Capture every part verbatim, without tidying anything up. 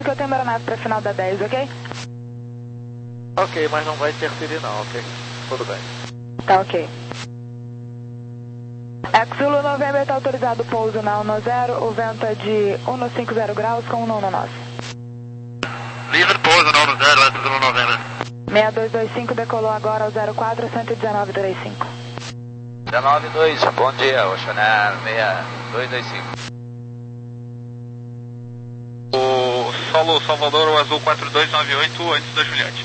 que eu tenho uma aeronave para final da dez, ok? Ok, mas não vai interferir não, ok? Tudo bem. Tá ok. X-Zulu November está autorizado o pouso na um zero, o vento é de cento e cinquenta graus com um nono nós. Livre pouso na um zero, X-Zulu November. seis dois dois cinco decolou agora ao zero quatro, cento e dezenove vírgula cinco. dezenove dois, bom dia, Oceanar seis dois dois cinco. O solo Salvador, o azul quatro dois nove oito, antes da Juliette.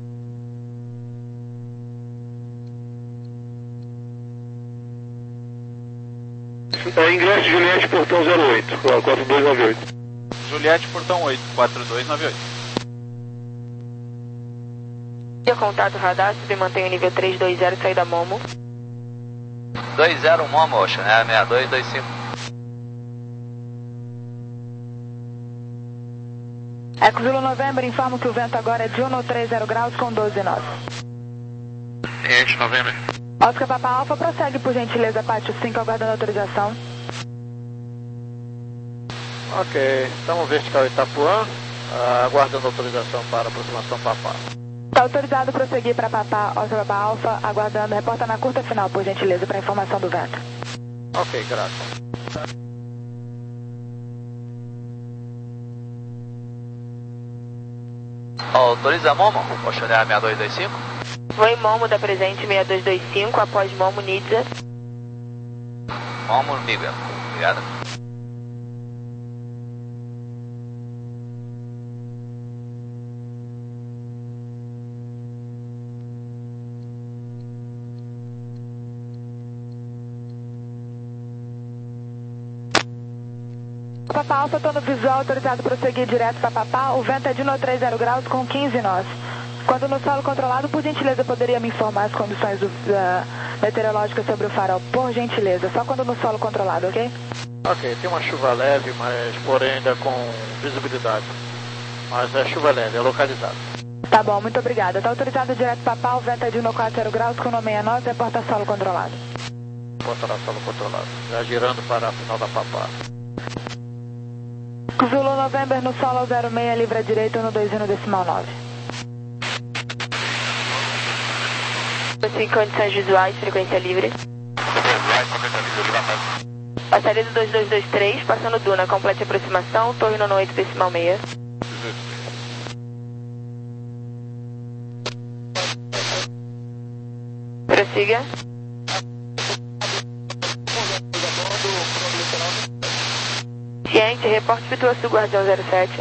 É, ingresso Juliette, portão zero oito, quatro dois nove oito. Juliette, portão oito, quatro dois nove oito. Contato radar, submantém o nível três dois zero, saída Momo. dois zero Momo, Oceanar seis dois dois cinco. X-Zulu November, informo que o vento agora é de cento e trinta graus com doze nós. Ciente, November. Oscar Papa Alpha, prossegue por gentileza, Pátio cinco, aguardando autorização. Ok, estamos vertical Itapuã, uh, aguardando autorização para aproximação Papá. Está autorizado prosseguir para Papá, Oscar Papa Alpha, aguardando, reporta na curta final, por gentileza, para informação do vento. Ok, graças. Autoriza Momo, Oceanar seis dois dois cinco. Foi Momo da presente seis dois dois cinco, após Momo Nidza. Momo Nidza, obrigado. Papa Alpha, estou no visual, autorizado prosseguir direto para Papá. O vento é de cento e trinta graus com quinze nós. Quando no solo controlado, por gentileza, poderia me informar as condições do, uh, meteorológicas sobre o farol, por gentileza, só quando no solo controlado, ok? Ok, tem uma chuva leve, mas porém ainda com visibilidade. Mas é chuva leve, é localizada. Tá bom, muito obrigada. Está autorizado direto para Papá, o vento é de cento e quarenta graus com nove seis nós, reporta solo controlado. Reporta solo controlado, já girando para a final da Papá. Zulu November no solo zero seis, livre à direita no dois no decimal nove. Em condições visuais, frequência livre. Passaria do dois dois dois três, passando Duna, complete aproximação, torre no oito decimal seis. Prossiga. Ciente, reporte Pituaçu, Guardião zero sete.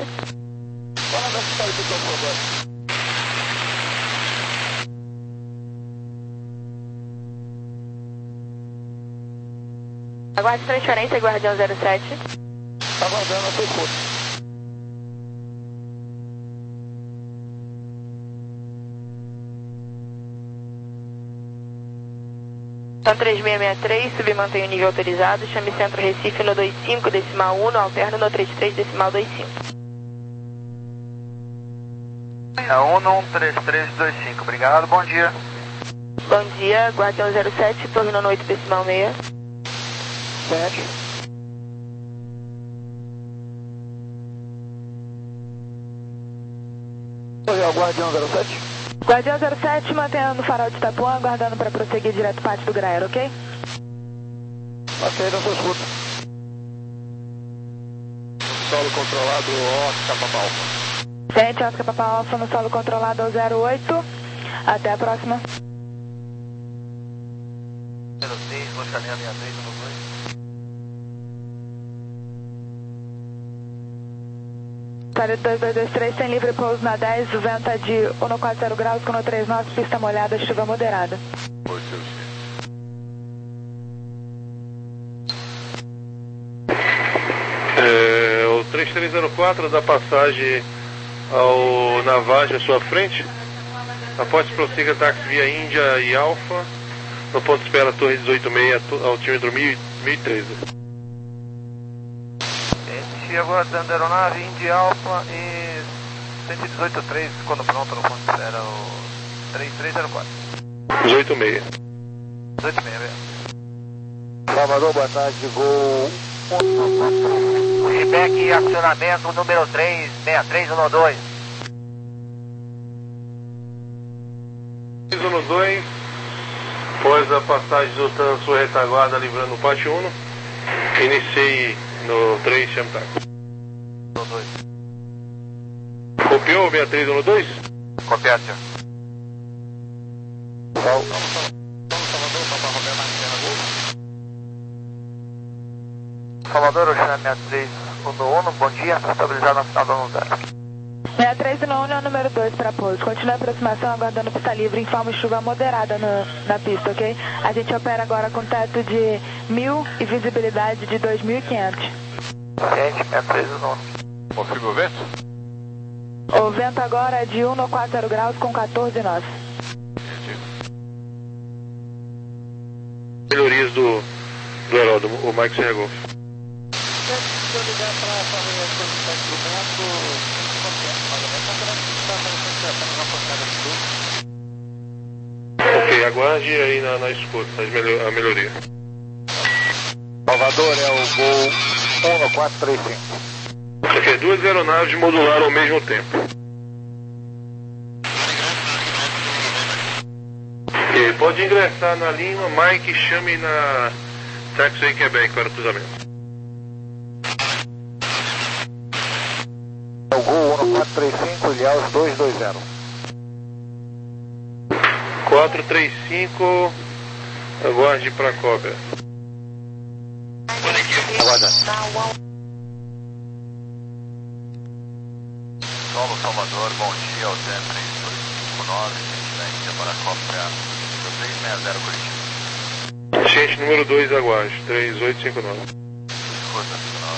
Aguarde transferência, Guardião zero sete. Aguardando a pessoa. São três seis seis três, submantém o nível autorizado, chame Centro Recife no dois cinco decimal um, no alterno no trinta e três decimal vinte e cinco. É um um três três dois cinco, obrigado, bom dia. Bom dia, Guardião zero sete, torre no oito decimal seis. sete. Oi, Guardião zero sete. Guardião zero sete, mantendo o farol de Itapuã, aguardando para prosseguir direto pátio do Graero, ok? Ok, não sou escuta. Solo controlado, Oscar Papa Alpha. Ciente, Oscar Papa Alpha no solo controlado ao zero oito. Até a próxima. zero seis, Oceanar seis três, número dois. Série dois dois dois três, sem livre pouso na dez, o vento é de cento e quarenta graus, com três nós, pista molhada, chuva moderada. Oi, seu É, o três três zero quatro dá passagem ao Navage à sua frente. Após prossiga táxi via Índia e Alfa. No ponto de espera Torre dezoito seis, altímetro mil e treze. Gente, aguardando a aeronave, Indy Alpha e cento e dezoito três, quando pronto no ponto de espera o três três zero quatro. dezoito seis. dezoito seis, velho. Salvador, boa tarde, voo Feedback e acionamento número três seis três um dois. três um dois, após a passagem do Tan sua retaguarda livrando o pátio um, iniciei no três Chamtac. Copiou o seis três um dois? Copiado, senhor. Salvador, Oceano seis três um um, bom dia, estabilizado na final da unidade. seis três um um é o número dois para pouso. Continue a aproximação aguardando pista livre, informa chuva moderada no, na pista, ok? A gente opera agora com teto de mil e visibilidade de dois mil e quinhentos. Gente, seis três um um. Confirma o vento? O vento agora é de um a quatro graus com quatorze nós. Melhorias do, do aeródromo, o Mike Sergolf. Se eu ligar para essa condição de instrumento, Ok, aguarde aí na, na escuta a melhoria. Salvador é o Gol um quatro três cinco. Isso aqui é duas aeronaves modularam ao mesmo tempo. Ok, pode ingressar na Lima, Mike, chame na Taxiway Quebec para o cruzamento. É o Gol um quatro três cinco, Ilhaus dois dois zero. quatro três cinco, aguarde para a cópia. Aguarda. Solo Salvador, bom dia, o três três dois cinco nove, gente para a cópia três seis zero Curitiba. Gente número dois, aguarde, três oito cinco nove. Escuta,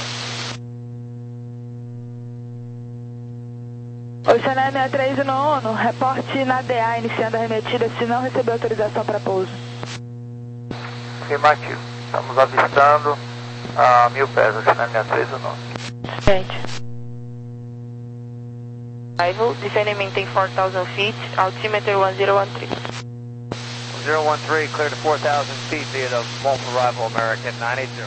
Oceané seis três um um, reporte na D A iniciando a arremetida se não receber autorização para pouso. afirmativo. Estamos avistando a mil pés, Oceané seis três um um. Gente. Arrival, descending maintain four thousand feet, altimeter one zero one three. zero one three, clear to four thousand feet via the Wolf Arrival, American nine eight zero.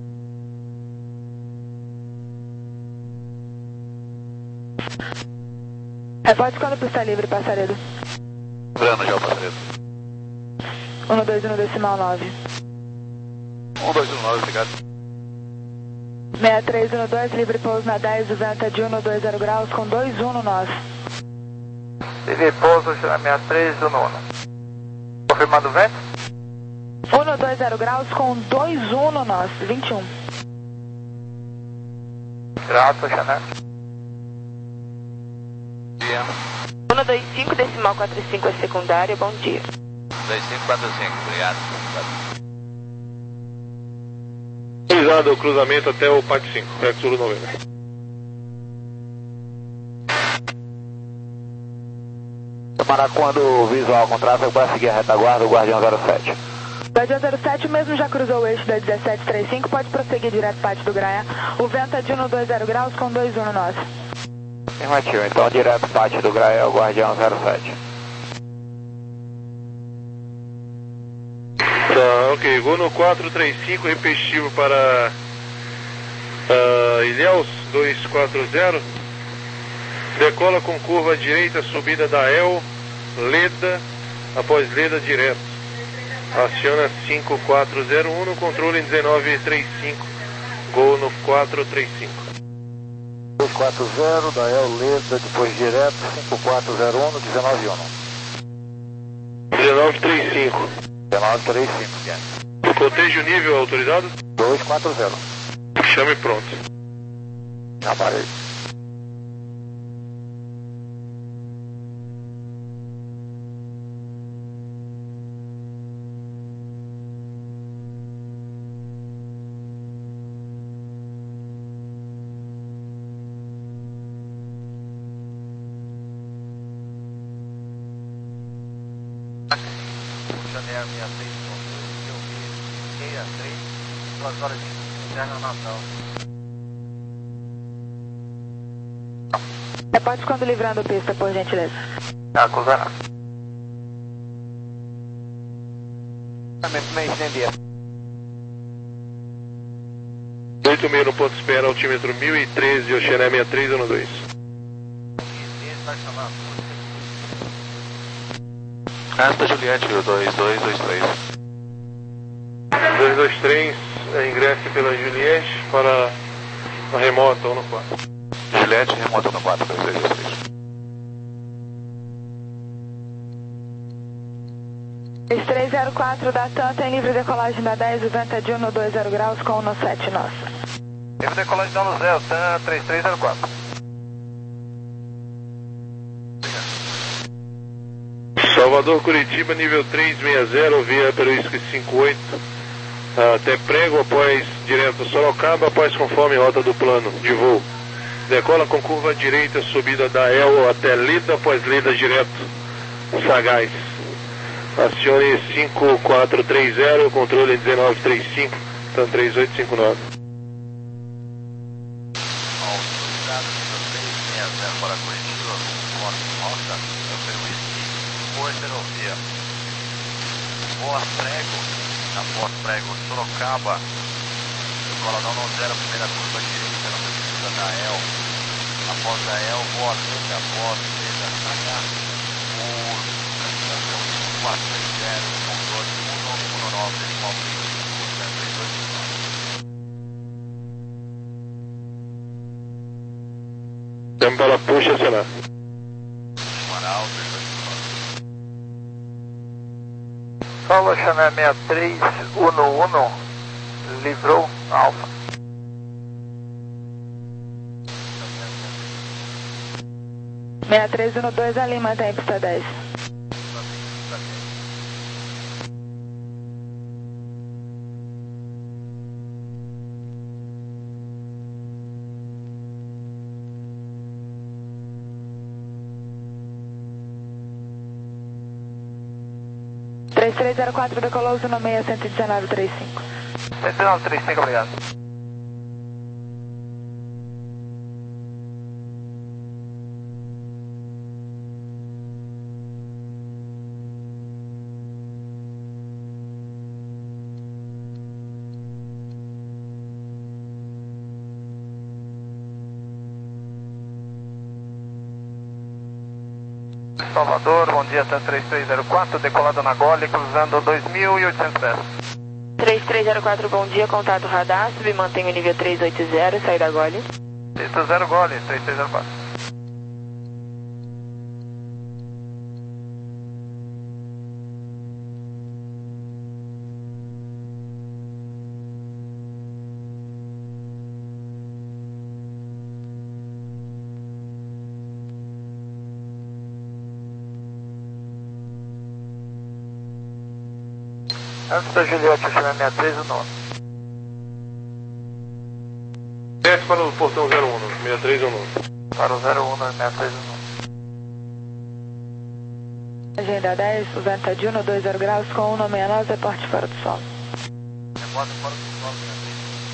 Reporte quando pista livre, Passaredo. Lembrando já o Passaredo. um dois um decimal nove. um dois um nove, obrigado. seis três um dois, livre pouso na dez, o vento é de um dois zero graus com dois um no nosso. Livre pouso, Oceané seis três um um. Confirmado o vento? um dois zero graus com dois um no nosso, vinte e um. Graças, Oceané. Dia. um dois cinco decimal quatro cinco é secundária, bom dia. dois cinco quatro cinco, obrigado. Autorizado o cruzamento até o P A C cinco, Exulo noventa. Tomará quando o visual com tráfego para seguir a retaguarda, o Guardião zero sete. Guardião zero sete, o mesmo já cruzou o eixo da dezessete trinta e cinco, pode prosseguir direto pátio do Graia. O vento é de um dois zero graus com dois um no nosso. Afirmativo, então direto pátio do Graia, o Guardião zero sete. Tá, ok, vou no quatro três cinco, repetitivo para uh, Ilhéus dois quatro zero. Decola com curva à direita, subida da El, Leda, após Leda direto. Aciona cinco quatro zero um no controle dezenove trinta e cinco, gol no quatro três cinco. dois quatro zero, da El Leda, depois direto, cinco quatro zero um no dezenove um. dezenove trinta e cinco. dezenove trinta e cinco, yeah. Cotejo nível autorizado? dois quatro zero. Chame pronto. Aparelho. Janeiro seis três um dois, eu vi seis três, duas horas de inverno Natal. Reporte quando livrando pista, por gentileza. Ah, cruzar. Information India. oito seis no ponto de espera, altímetro mil e treze, Oceané sessenta e três um dois. Asta Juliette, dois dois dois três. dois dois três, ingresse pela Juliette para a remota um no quatro. Juliette, remota no quatro, dois dois dois três. três três zero quatro da TAM tem livre decolagem da dez, o vento é de um no dois zero graus com um no sete nosso. Livre decolagem da Luzé, TAM três três zero quatro. Salvador, Curitiba, nível três seis zero, via Peruísque cinquenta e oito, até Prego, após direto Sorocaba, após conforme rota do plano de voo. Decola com curva direita, subida da El até Lida, após Lida direto Sagaz. Acione cinco quatro três zero, controle dezenove trinta e cinco, então três oito cinco nove. Autorizado nível três seis zero para Curitiba, com rota, Ferrovia. Boa Prego, na Pós Prego, Sorocaba. Decola não não zero, primeira curva direita, na subida da El. Após a El, boa Lida, após Lida, Sagaz. O quatro três zero, controle um nove nove, decimal três dois nove. Tempo para puxa, acionar. Amaral, três dois nove. Solo Chanel sessenta e três um um, livrou Alfa. sessenta e três um dois, ali mantém pista dez. três três zero quatro, decolou uso no meia, cento e dezenove trinta e cinco. cento e dezenove trinta e cinco, obrigado. Salvador, bom dia, TAM três três zero quatro, decolado na Gole, cruzando dois mil e oitocentos pés. três três zero quatro, bom dia, contato radar, submantém o nível três oito zero, saída da Gole. três oito zero Gole, três três zero quatro. Antes da Juliette, eu chamei sessenta e três, o nome. Desce para o portão zero um, sessenta e três um nove. Para o zero um, sessenta e três, o nome. Agenda dez, o vento é de um no dois zero graus com um no sessenta e nove, reporte fora do solo. Reporte fora do solo, minha vez.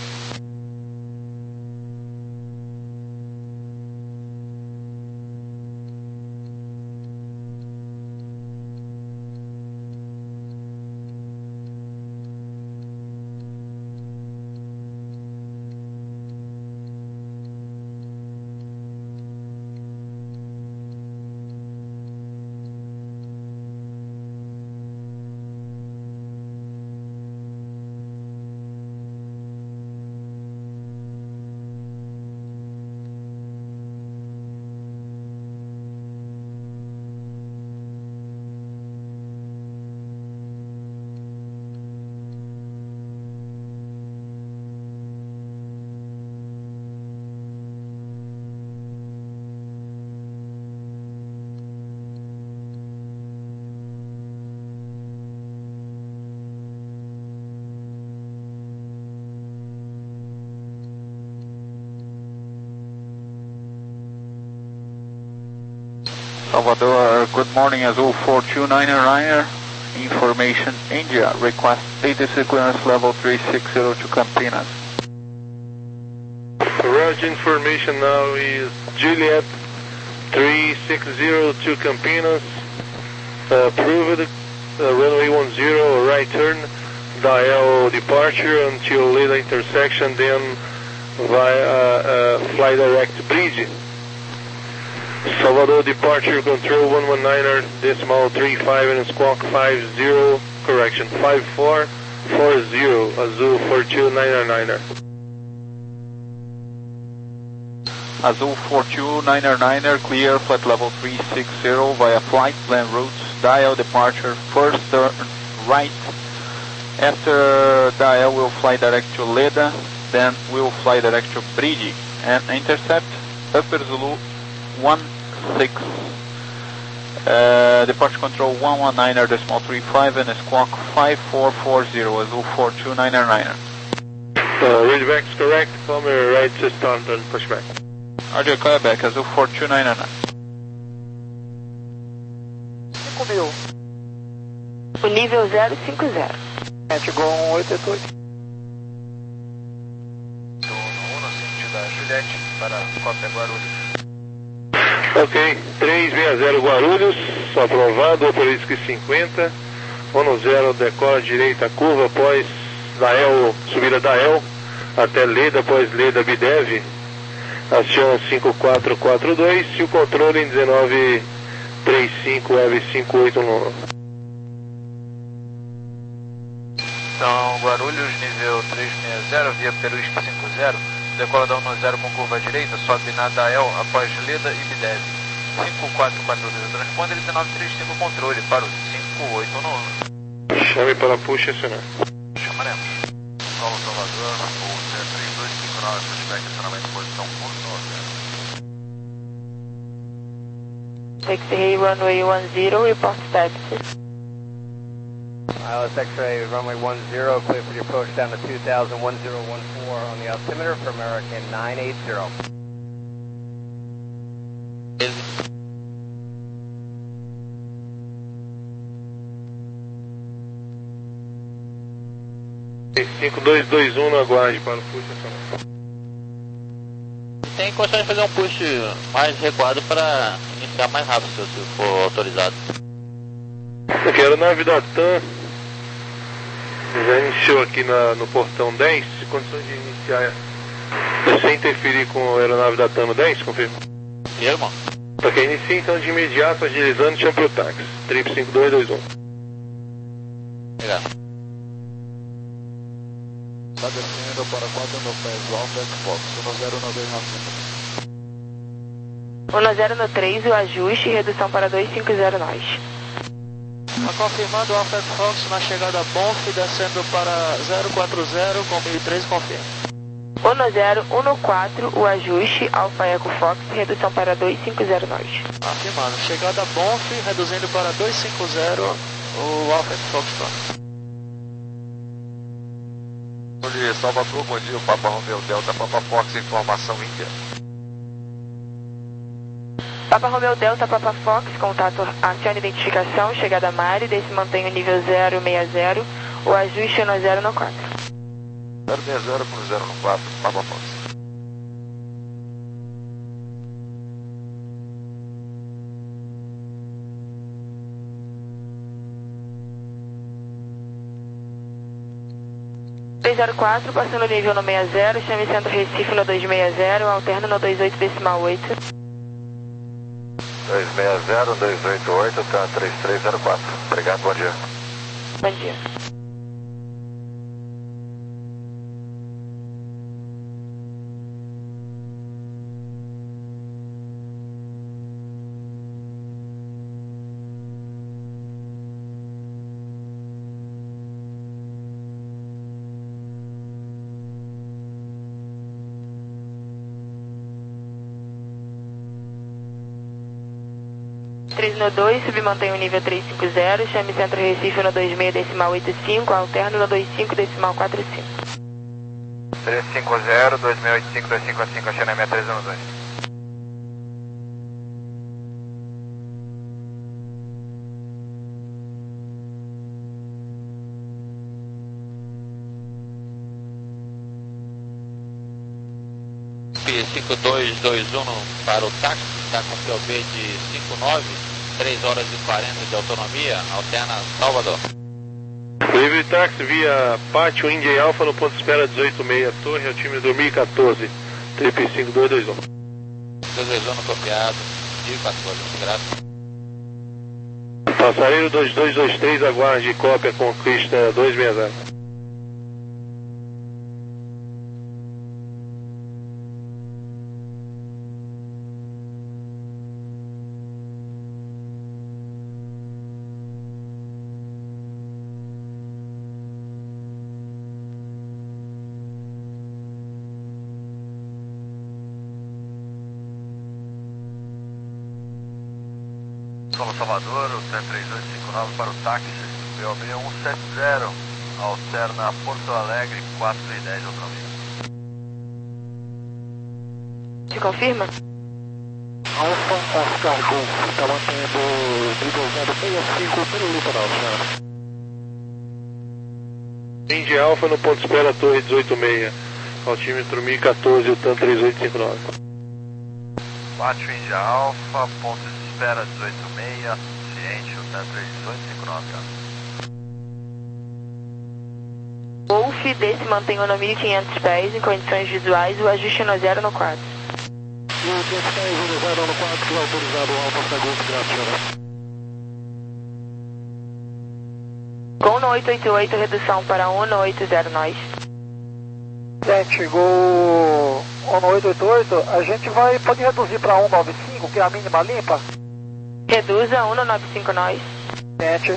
Salvador, good morning, Azul four two nine Ryanair. Information, India, request data sequence level three six zero to Campinas. Roger, information now is Juliet three six zero to Campinas. Uh, approved, uh, runway one zero, right turn, dial departure until Lida intersection, then via uh, Fly Direct Bridge. Salvador departure control one one niner decimal three five and squawk five zero, correction five four four zero, Azul four two niner niner. Azul four two niner niner, clear flight level three six zero via flight plan routes, dial departure, first turn right. After dial we'll fly direct to Leda, then we'll fly direct to Bridge and intercept Upper Zulu one six, uh, departure control one one niner decimal three five and squawk five four four zero, Azul four two niner niner. Uh, read back is correct, come right to start and push back. Roger, clear back, Azul four two niner niner. cinco mil. O nível zero cinco zero. Chegou um oito oito oito. Uno, sentido a Juliette, para Cópia Guarulhos. Ok, três seis zero Guarulhos, aprovado, Operisque cinquenta, Uno zero decola direita curva após Dael, subida Dael, até Leda, após Leda Bidev, aciona cinco quatro quatro dois e o controle em dezenove trinta e cinco Web cinco oito nove. Então, Guarulhos, nível três seis zero, via Peruísque cinco zero, decola da um zero com curva direita, sobe na Dael, após Leda e Bidev. cinco quatro quatro dois, transponder dezenove trinta e cinco, controle para o cinco oito nove. Chame para push acionar. Chamaremos. Paulo Salvador, o três dois cinco nove, pushback, acionamento posição ponto X-ray runway one zero, report taxi. I L S X-ray runway one zero, clear for your approach down to two thousand, one zero one four on the altimeter for American nine eight zero. cinco dois dois um no aguarde para o push acionar. Tem condições de fazer um push mais recuado para iniciar mais rápido, se for autorizado. Eu quero nave da TAM. Já iniciou aqui na, no portão dez, condições de iniciar sem interferir com a aeronave da TAM no dez, confirma? E aí, irmão? Ok, inicia então de imediato, agilizando, chama pro táxi, trip cinco dois dois um. Obrigado. Está descendo para quatro no pés, Alpha Fox, um zero nove nove. um zero no três, o ajuste e redução para dois cinco zero nós. Tá confirmando o Alpha Fox na chegada Bonf, descendo para zero quatro zero com mil e três, confirma. um zero um quatro, o ajuste, Alpha Echo Fox, redução para dois cinco zero nós. Afirmando, chegada Bonf, reduzindo para dois cinco zero, o Alpha Fox. Bom dia, Salvador, bom dia, Papa Romeo Delta, Papa Fox, informação Índia. Papa Romeo Delta, Papa Fox, contato, acione identificação, chegada Mari, desse mantém o nível zero seis zero, o ajuste um zero no quatro. zero seis zero com zero no quatro, Papa Fox. três zero quatro, passando o nível no seis zero, chame centro Recife no dois seis zero, alterno no dois oito decimal oito. dois seis zero, dois oito oito, tá três três zero quatro. Obrigado, bom dia. Bom dia. três no dois, submantém o nível três cinco zero, chame centro Recife no dois seis decimal oito cinco, alterno no dois cinco decimal quatro cinco. três cinco zero, dois seis oito cinco, dois cinco cinco, achando a minha três um dois. cinco dois dois um para o táxi, está com P O B de cinco nove, três horas e quarenta de autonomia, alterna Salvador. Livre táxi via Pátio India Alpha no ponto de espera dezoito seis, Torre, Altímetro mil e quatorze, triplo cinco dois dois um. dois dois um copiado, mil e quatorze, graças. Passareiro dois dois dois três, aguarde cópia Conquista dois seis zero. Solo Salvador, o T três oito cinco nove para o táxi, B O B um sete zero, alterna Porto Alegre, quatro e dez outra vez. Te confirma? Alfa Oscar Golf, está mantendo nível zero seis cinco pelo litoral, senhora. India Alpha no ponto de espera Torre dezoito seis, altímetro mil e quatorze, o TAM três oito cinco nove. Pátio India Alpha, ponto de espera dezoito seis, ciente, o TAM três oito cinco nove. Golf, desse mantenha no mil e quinhentos pés, em condições visuais, o ajuste no zero no quatro. mil e quinhentos pés, no zero no quatro, autorizado o Alfa Oscar Golf, graças, senhora. Com no oito oito oito, redução para um no oito zero nós. Gente, chegou um no oito oito oito, a gente vai, pode reduzir para um nove cinco, que é a mínima limpa? Reduza um no nove cinco nós. Gente.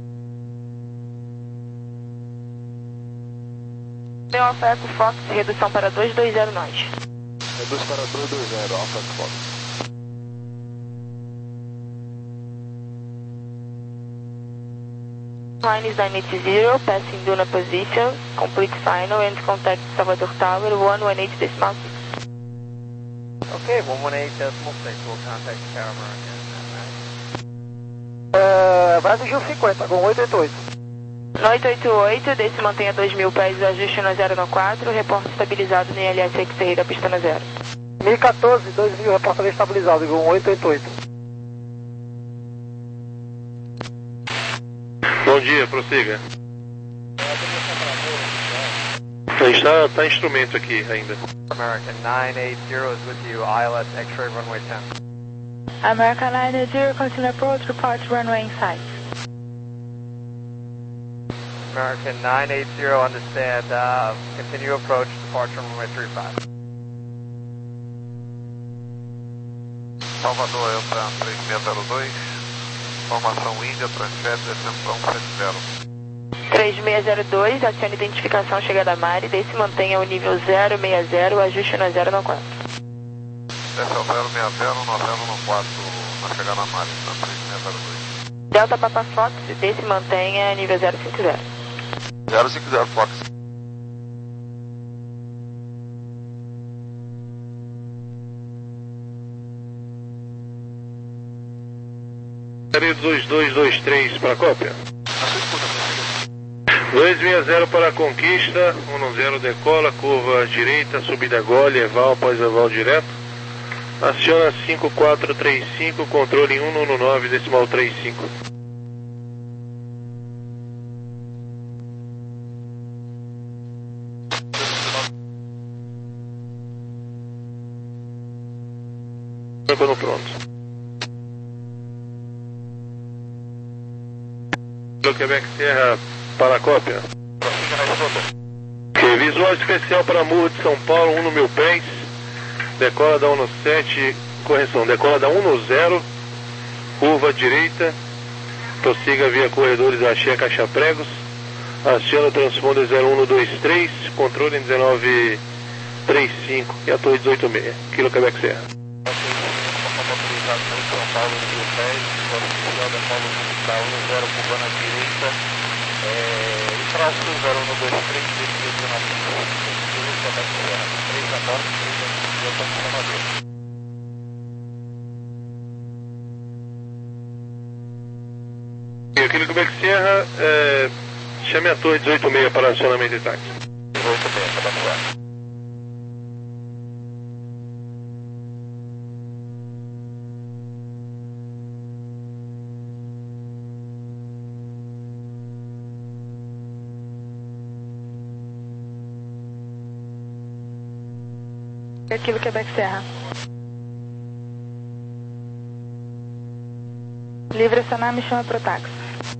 Meu Alfa Eco Fox, redução para dois dois zero nós. Reduz para dois dois zero, Alfa Eco Fox. Line is nine eight zero, passing Duna position, complete final and contact Salvador Tower, one one eight decimal six. Okay, one one eight decimal six, we'll contact Tower American. É, vai do Gil cinquenta, com oito oito oito. No oito oito oito, desse mantenha dois mil pés, o ajuste no zero no quatro, reporte estabilizado no I L S X-Ray, pista no zero. mil e quatorze, dois mil, reporta estabilizado, com oito oito oito. Bom dia, prossiga. A gente está tá instrumento aqui ainda. American nine eight zero is with you, I L S X-ray runway ten. American nine eight zero, continue approach, report runway in sight. American nine eight zero, understand, uh, continue approach, departure runway three five. Salvador, eu para três seis zero dois, formação Índia, transfere, descendo para um sete zero. três seis zero dois, acione identificação chegada a Mari, desse mantenha o nível zero seis zero, ajuste no zero no quatro. Desce ao zero seis zero, noventa no quatro, na chegada a Mari, tá três seis zero dois. Delta Papa Fox, desse mantenha nível zero cinco zero. zero cinco zero Fox. dois dois dois três para a cópia. dois seis zero para a conquista, um zero decola, curva direita, subida gole, eval após eval direto. Aciona cinco quatro três cinco, controle em um nove decimal trinta e cinco. Quando pronto. Quebec Sierra para a cópia. Ok, visual especial para Morro de São Paulo, um no mil pés. Decola da um no sete, correção, decola da um no zero, curva direita, prossiga via corredores Axé Caixa Pregos, aciona transponder zero um no dois três, controle em dezenove trinta e cinco e a torre dezoito seis, Kilo Quebec Sierra. São Paulo, mil pés, oficial da Paulo da um zero, curva na direita, é, e traço zero um dois três, desvio na três a norte, três a norte, E aquele Quebec Sierra, é, chame a torre dezoito seis para acionamento de táxi. dezoito seis, tá bom. Aquilo Quebec Serra. Livre acionar, me chama pro táxi.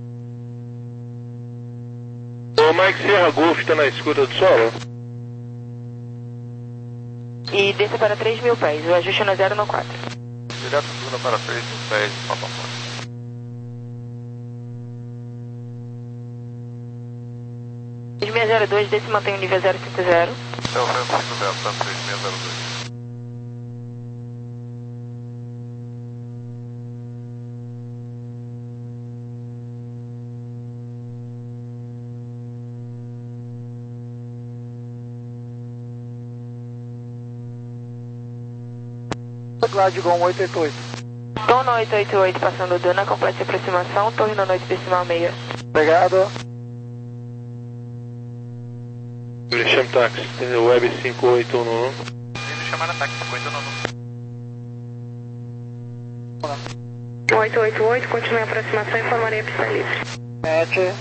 O Mike Sierra Golf está na escuta do solo? E desça para três mil pés, o ajuste no zero no quatro. Direto segunda para três mil pés, Papa Fox. três seis zero dois, desce e mantém o nível zero cinco zero. É o vento cinco zero, tá três seis zero dois. Glasgow oito oito oito. Dona oito oito oito, passando Duna, completa aproximação, torre na noite decimal meia. Obrigado. Chama táxi, Web cinco oito um um. Ele chamar ataque cinco oito um um. oito oito oito, continue a aproximação e informarei a pista livre. sete.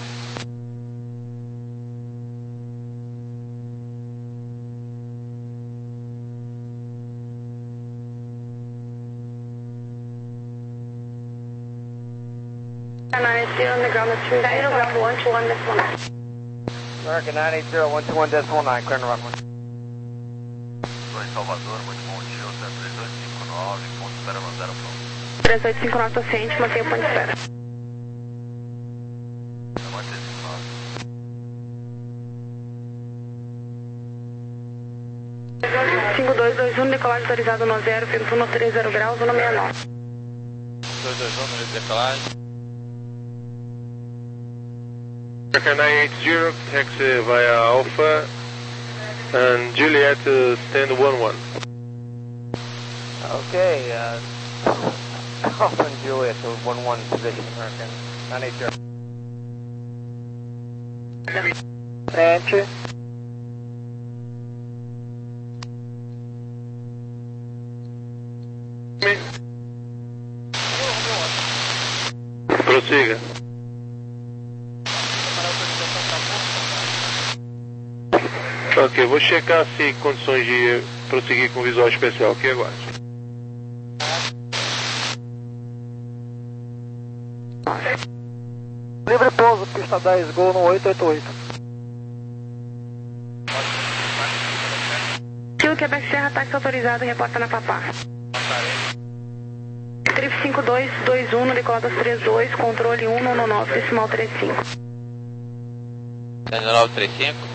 American nine eight zero one two one decimal nine, clear to runway. Estou em Salvador, muito bom dia, o três oito cinco nove, ponto espera no zero pronto. três oito cinco nove, paciente, mantenha o ponto de espera. cinco dois dois um, decolagem autorizado no zero, vento um três zero graus, no sessenta e nove. dois dois um, decolagem. American nine eight zero, taxi via Alpha and Juliet to stand one one. Okay, uh, Alpha and Juliet to one one position, American nine eight zero. Sete. Prossiga. Ok, vou checar se condições de prosseguir com visual especial. Aqui, aguarde. Livre pouso, pista dez, gol no oito oito oito. Kilo Quebec Serra, táxi autorizado, reporta na Papá. Trip cinco dois dois um, decoladas três dois, controle um nove nove, decimal três cinco. nove três cinco.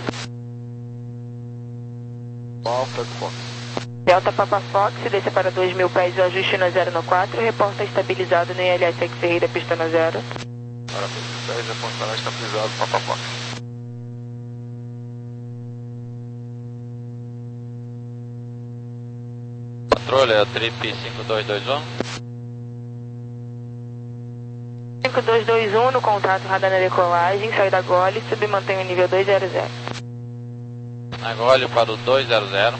Alpha Fox. Delta Papa Fox, desce para dois mil pés, o ajuste no zero no quatro, reporta estabilizado no I L S X Ferreira, pista no zero. Para dois mil pés, reportará estabilizado Papa Fox. Controle, é a Trip cinco dois dois um. cinco dois dois um, no contato, radar na decolagem, sai da gole, submantém o nível dois zero zero. Agora para o dois zero zero.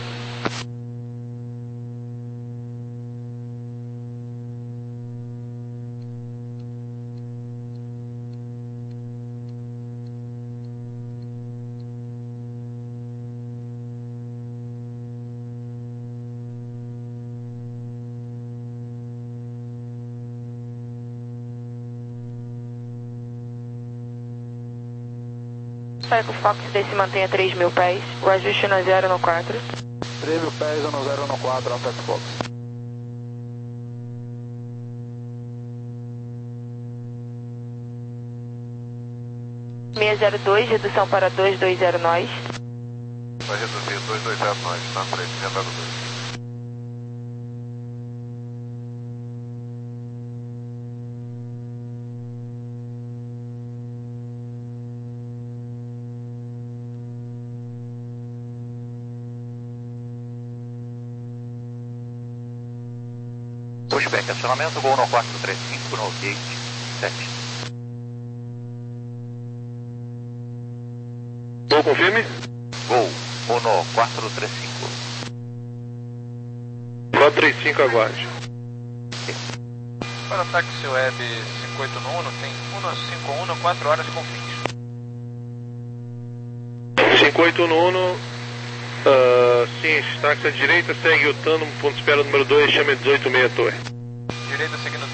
Psycho Fox, desce e mantém a três mil pés, o ajuste no zero no quatro. três mil pés no zero no quatro, Apex Fox. seis zero dois, redução para dois dois zero nós. Vai reduzir dois dois zero nós, na frente, zero dois. Pushback, acionamento Gol no quatro três cinco no gate sete. Gol, confirme. Gol, Ono quatro três cinco. quatro três cinco, aguarde. Para o táxi web cinco oito um, tem cento e cinquenta e um, quatro horas com fins. cinco oito um, Uh, sim, táxi à direita, segue o Tano, ponto de espera número dois, chame dezoito meia torre. Direita seguindo